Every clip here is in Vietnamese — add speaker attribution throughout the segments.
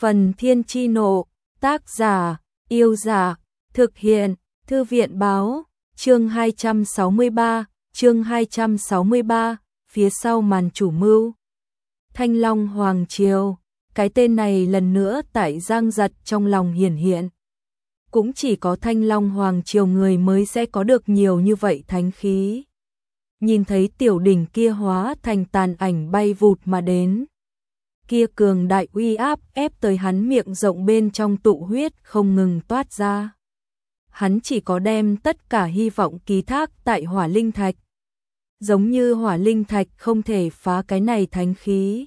Speaker 1: Phần Thiên Chi Nộ, tác giả, Yêu Dạ, thực hiện, Thư viện Báo, chương 263, phía sau màn chủ mưu. Thanh Long Hoàng Triều, cái tên này lần nữa tại Giang Giật trong lòng hiển hiện. Cũng chỉ có Thanh Long Hoàng Triều người mới sẽ có được nhiều như vậy thánh khí. Nhìn thấy tiểu đỉnh kia hóa thành tàn ảnh bay vụt mà đến. Kia cường đại uy áp ép tới hắn miệng rộng bên trong tụ huyết không ngừng toát ra. Hắn chỉ có đem tất cả hy vọng ký thác tại hỏa linh thạch. Giống như hỏa linh thạch không thể phá cái này thánh khí.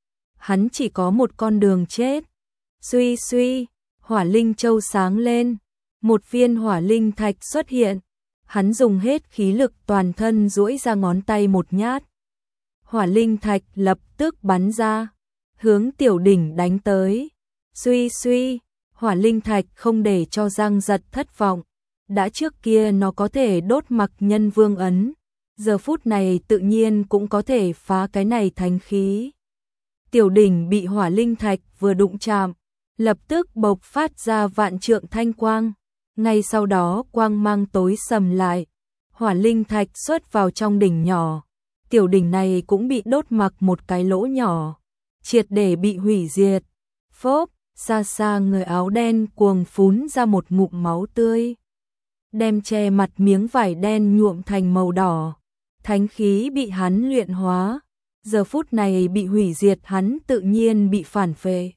Speaker 1: Hắn chỉ có một con đường chết. Suy suy, hỏa linh châu sáng lên. Một viên hỏa linh thạch xuất hiện. Hắn dùng hết khí lực toàn thân duỗi ra ngón tay một nhát. Hỏa linh thạch lập tức bắn ra. Hướng tiểu đỉnh đánh tới. Suy suy, hỏa linh thạch không để cho Giang Giật thất vọng. Đã trước kia nó có thể đốt mặc nhân vương ấn. Giờ phút này tự nhiên cũng có thể phá cái này thánh khí. Tiểu đỉnh bị hỏa linh thạch vừa đụng chạm, lập tức bộc phát ra vạn trượng thanh quang. Ngay sau đó quang mang tối sầm lại, hỏa linh thạch xuất vào trong đỉnh nhỏ. Tiểu đỉnh này cũng bị đốt mặc một cái lỗ nhỏ, triệt để bị hủy diệt. Phốp, xa xa người áo đen cuồng phún ra một ngụm máu tươi. Đem che mặt miếng vải đen nhuộm thành màu đỏ. Thánh khí bị hắn luyện hóa. Giờ phút này bị hủy diệt hắn tự nhiên bị phản phệ.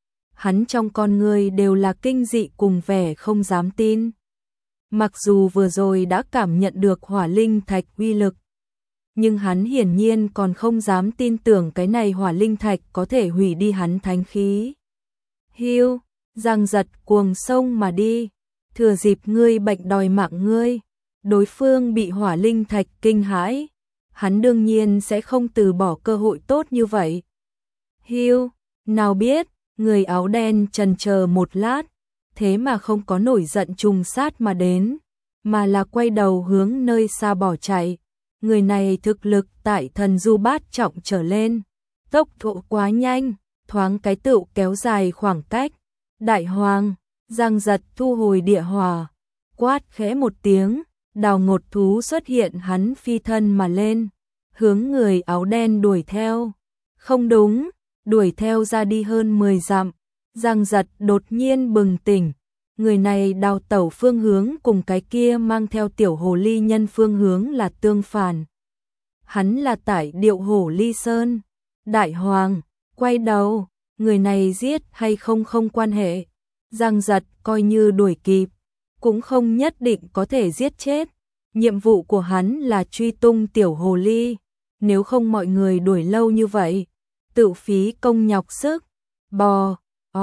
Speaker 1: Hắn trong con người đều là kinh dị cùng vẻ không dám tin. Mặc dù vừa rồi đã cảm nhận được hỏa linh thạch uy lực, nhưng hắn hiển nhiên còn không dám tin tưởng cái này hỏa linh thạch có thể hủy đi hắn thánh khí. Hiu, Giang Giật cuồng sông mà đi, thừa dịp ngươi bệnh đòi mạng ngươi. Đối phương bị hỏa linh thạch kinh hãi, hắn đương nhiên sẽ không từ bỏ cơ hội tốt như vậy. Hiu, nào biết, người áo đen chần chờ một lát, thế mà không có nổi giận trùng sát mà đến, mà là quay đầu hướng nơi xa bỏ chạy. Người này thực lực tại thần du bát trọng trở lên, tốc độ quá nhanh, thoáng cái tựu kéo dài khoảng cách. Đại Hoàng, Giang Giật thu hồi địa hỏa, quát khẽ một tiếng, đào ngột thú xuất hiện, hắn phi thân mà lên, hướng người áo đen đuổi theo. Không đúng, đuổi theo ra đi hơn 10 dặm, Giang Giật đột nhiên bừng tỉnh. Người này đào tẩu phương hướng cùng cái kia mang theo tiểu hồ ly nhân phương hướng là tương phản. Hắn là tại Điệu Hổ Ly Sơn. Đại Hoàng, quay đầu, người này giết hay không không quan hệ. Giang Giật coi như đuổi kịp, cũng không nhất định có thể giết chết. Nhiệm vụ của hắn là truy tung tiểu hồ ly, nếu không mọi người đuổi lâu như vậy, tự phí công nhọc sức. Bò,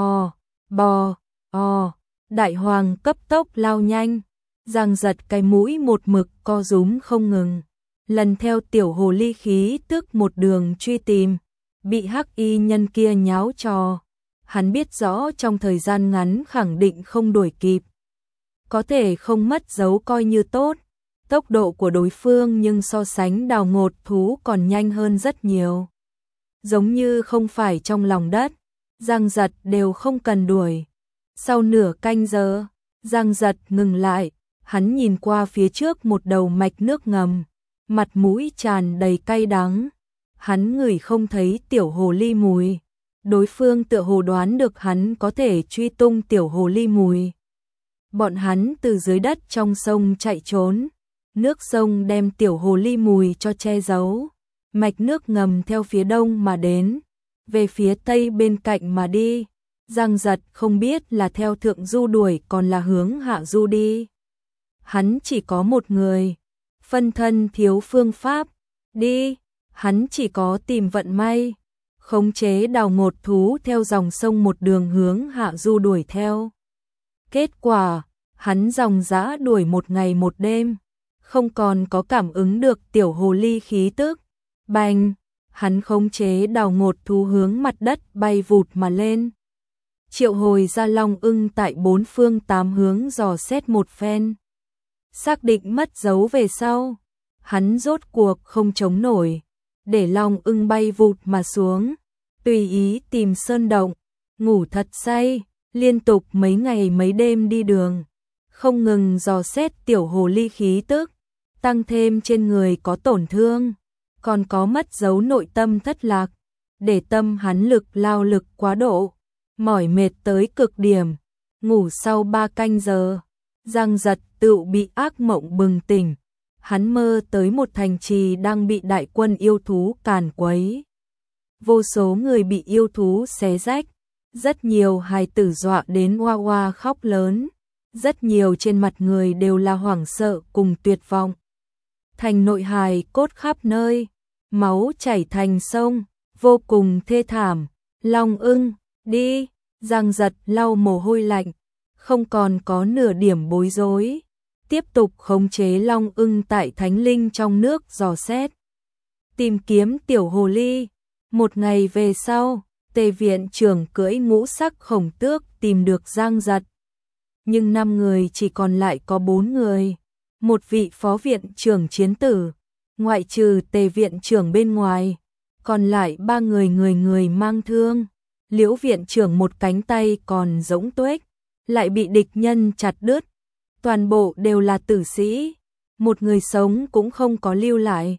Speaker 1: bò, Đại Hoàng cấp tốc lao nhanh. Giang Giật cái mũi một mực co rúm không ngừng, lần theo tiểu hồ ly khí tức một đường truy tìm, bị hắc y nhân kia nháo trò. Hắn biết rõ trong thời gian ngắn khẳng định không đuổi kịp, có thể không mất dấu coi như tốt. Tốc độ của đối phương nhưng so sánh đào ngột thú còn nhanh hơn rất nhiều. Giống như không phải trong lòng đất, Giang Giật đều không cần đuổi. Sau nửa canh giờ, Giang Giật ngừng lại, hắn nhìn qua phía trước một đầu mạch nước ngầm, mặt mũi tràn đầy cay đắng. Hắn ngửi không thấy tiểu hồ ly mùi. Đối phương tựa hồ đoán được hắn có thể truy tung tiểu hồ ly mùi. Bọn hắn từ dưới đất trong sông chạy trốn. Nước sông đem tiểu hồ ly mùi cho che giấu. Mạch nước ngầm theo phía đông mà đến, về phía tây bên cạnh mà đi. Giang Giật không biết là theo thượng du đuổi còn là hướng hạ du đi. Hắn chỉ có một người, phân thân thiếu phương pháp. Đi, hắn chỉ có tìm vận may, khống chế đào ngột thú theo dòng sông một đường hướng hạ du đuổi theo. Kết quả, hắn dòng dã đuổi một ngày một đêm, không còn có cảm ứng được tiểu hồ ly khí tức. Bành, hắn khống chế đào ngột thú hướng mặt đất bay vụt mà lên. Triệu hồi ra long ưng tại bốn phương tám hướng dò xét một phen. Xác định mất dấu về sau, hắn rốt cuộc không chống nổi, để long ưng bay vụt mà xuống, tùy ý tìm sơn động. ngủ thật say, liên tục mấy ngày mấy đêm đi đường, không ngừng dò xét tiểu hồ ly khí tức, tăng thêm trên người có tổn thương, còn có mất dấu nội tâm thất lạc, để tâm hắn lực lao lực quá độ, mỏi mệt tới cực điểm, ngủ sau 3 canh giờ, Giang Giật tựu bị ác mộng bừng tỉnh, hắn mơ tới một thành trì đang bị đại quân yêu thú càn quấy. Vô số người bị yêu thú xé rách, rất nhiều hài tử dọa đến oa oa khóc lớn, rất nhiều trên mặt người đều là hoảng sợ cùng tuyệt vọng. Thành nội hài cốt khắp nơi, máu chảy thành sông, vô cùng thê thảm. Long ưng, đi, Giang Giật lau mồ hôi lạnh, không còn có nửa điểm bối rối, tiếp tục khống chế long ưng tại thánh linh trong nước dò xét, tìm kiếm tiểu hồ ly. Một ngày về sau, Tề viện trưởng cưỡi ngũ sắc khổng tước tìm được Giang Giật. Nhưng 5 người chỉ còn lại có 4 người. Một vị phó viện trưởng chiến tử, ngoại trừ Tề viện trưởng bên ngoài, còn lại 3 người người người mang thương. Liễu viện trưởng một cánh tay còn rỗng tuếch, lại bị địch nhân chặt đứt. Toàn bộ đều là tử sĩ, một người sống cũng không có lưu lại.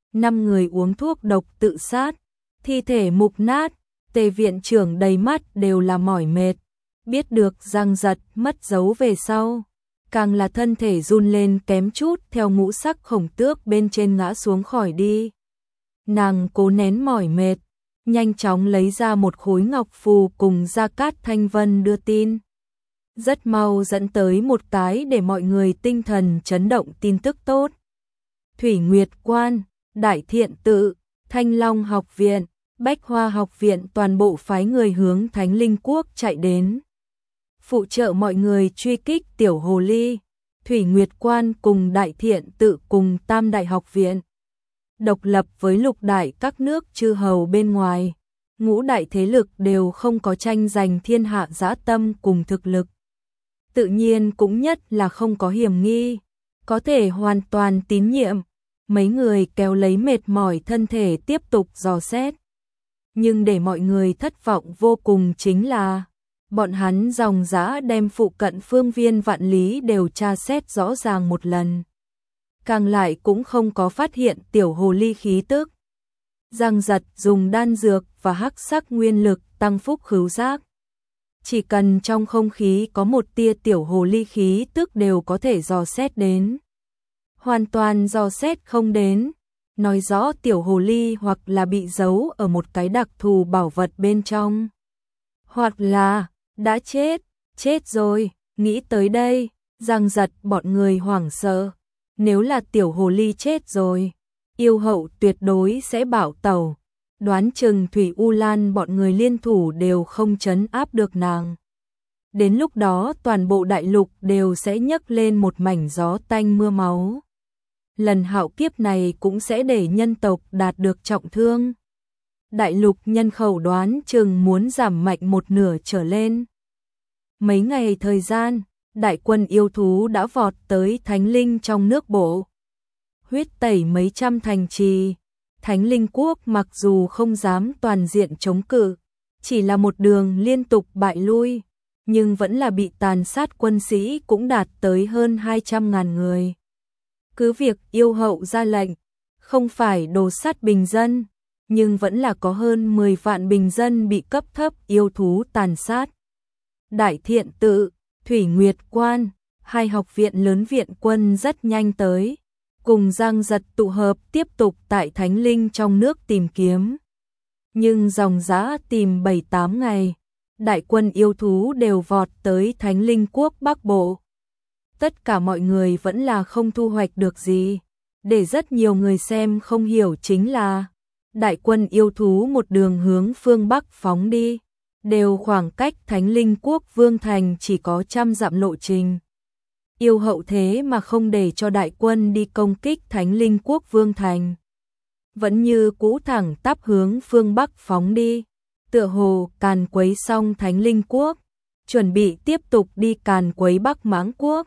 Speaker 1: 5 người uống thuốc độc tự sát, thi thể mục nát. Tề viện trưởng đầy mắt đều là mỏi mệt, biết được Giang Giật mất dấu về sau, càng là thân thể run lên kém chút theo ngũ sắc khổng tước bên trên ngã xuống khỏi đi. Nàng cố nén mỏi mệt, nhanh chóng lấy ra một khối ngọc phù cùng Gia Cát Thanh Vân đưa tin. Rất mau dẫn tới một cái để mọi người tinh thần chấn động tin tức tốt. Thủy Nguyệt Quan, Đại Thiện Tự, Thanh Long học viện, Bách Hoa học viện toàn bộ phái người hướng Thánh Linh Quốc chạy đến, phụ trợ mọi người truy kích tiểu hồ ly. Thủy Nguyệt Quan cùng Đại Thiện Tự cùng Tam Đại học viện, độc lập với lục đại các nước chư hầu bên ngoài, ngũ đại thế lực đều không có tranh giành thiên hạ dã tâm cùng thực lực. Tự nhiên cũng nhất là không có hiểm nghi, có thể hoàn toàn tín nhiệm. Mấy người kéo lấy mệt mỏi thân thể tiếp tục dò xét. Nhưng để mọi người thất vọng vô cùng chính là bọn hắn dòng dã đem phụ cận phương viên vạn lý đều tra xét rõ ràng một lần. Càng lại cũng không có phát hiện tiểu hồ ly khí tức. Giang Giật dùng đan dược và hắc sắc nguyên lực tăng phúc khứu giác. Chỉ cần trong không khí có một tia tiểu hồ ly khí tức đều có thể dò xét đến. Hoàn toàn dò xét không đến, nói rõ tiểu hồ ly hoặc là bị giấu ở một cái đặc thù bảo vật bên trong, hoặc là đã chết rồi. Nghĩ tới đây, Giang Giật bọn người hoảng sợ. Nếu là tiểu hồ ly chết rồi, yêu hậu tuyệt đối sẽ bảo tẩu, đoán chừng Thủy U Lan bọn người liên thủ đều không trấn áp được nàng. Đến lúc đó toàn bộ đại lục đều sẽ nhấc lên một mảnh gió tanh mưa máu. Lần hạo kiếp này cũng sẽ để nhân tộc đạt được trọng thương. Đại lục nhân khẩu đoán chừng muốn giảm mạnh 1/2 trở lên. Mấy ngày thời gian, đại quân yêu thú đã vọt tới Thánh Linh trong nước bộ, huyết tẩy mấy trăm thành trì. Thánh Linh Quốc mặc dù không dám toàn diện chống cự, chỉ là một đường liên tục bại lui, nhưng vẫn là bị tàn sát quân sĩ cũng đạt tới hơn 200.000 người. Cứ việc yêu hậu ra lệnh, không phải đồ sát bình dân, nhưng vẫn là có hơn 10 vạn bình dân bị cấp thấp yêu thú tàn sát. Đại Thiện Tự, Thủy Nguyệt Quan, hai học viện lớn viện quân rất nhanh tới, cùng Giang Giật tụ hợp tiếp tục tại Thánh Linh trong nước tìm kiếm. Nhưng dòng dã tìm 7-8 ngày, đại quân yêu thú đều vọt tới Thánh Linh Quốc Bắc Bộ. Tất cả mọi người vẫn là không thu hoạch được gì. Để rất nhiều người xem không hiểu chính là đại quân yêu thú một đường hướng phương Bắc phóng đi, đều khoảng cách Thánh Linh Quốc Vương Thành chỉ có 100 dặm lộ trình. Yêu hậu thế mà không để cho đại quân đi công kích Thánh Linh Quốc Vương Thành, vẫn như cũ thẳng tắp hướng phương Bắc phóng đi, tựa hồ càn quấy xong Thánh Linh Quốc, chuẩn bị tiếp tục đi càn quấy Bắc Mãng Quốc.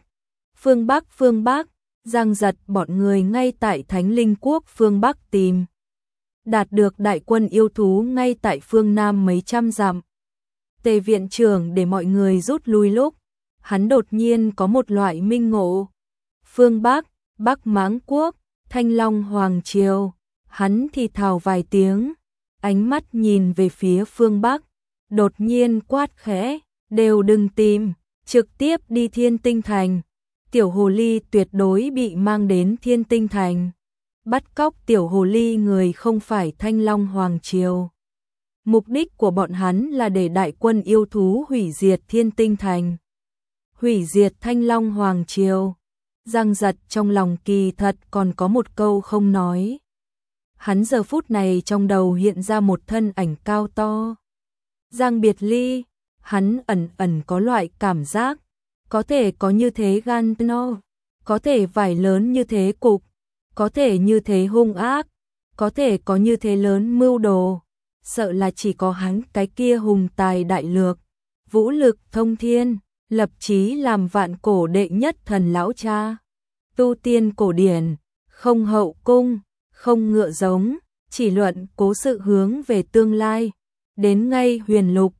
Speaker 1: Phương Bắc, Giang Giật bọn người ngay tại Thánh Linh Quốc phương Bắc tìm, đạt được đại quân yêu thú ngay tại phương Nam mấy trăm dặm. Tề viện trưởng để mọi người rút lui lúc, hắn đột nhiên có một loại minh ngộ. Phương Bắc, Bắc Mãng Quốc, Thanh Long Hoàng Triều, hắn thì thào vài tiếng, ánh mắt nhìn về phía phương Bắc, đột nhiên quát khẽ, đều đừng tìm, trực tiếp đi Thiên Tinh Thành. Tiểu hồ ly tuyệt đối bị mang đến Thiên Tinh Thành. Bắt cóc tiểu hồ ly người không phải Thanh Long Hoàng Triều. Mục đích của bọn hắn là để đại quân yêu thú hủy diệt Thiên Tinh Thành. Hủy diệt Thanh Long Hoàng Triều. Giang Giật trong lòng kỳ thật còn có một câu không nói. Hắn giờ phút này trong đầu hiện ra một thân ảnh cao to. Giang Biệt Ly, hắn ẩn ẩn có loại cảm giác, có thể có như thế gan no, có thể vải lớn như thế cục, có thể như thế hung ác, có thể có như thế lớn mưu đồ, sợ là chỉ có hắn cái kia hùng tài đại lược, vũ lực thông thiên, lập chí làm vạn cổ đệ nhất thần lão cha. Tu tiên cổ điển, không hậu cung, không ngựa giống, chỉ luận cố sự hướng về tương lai, đến ngay huyền lục,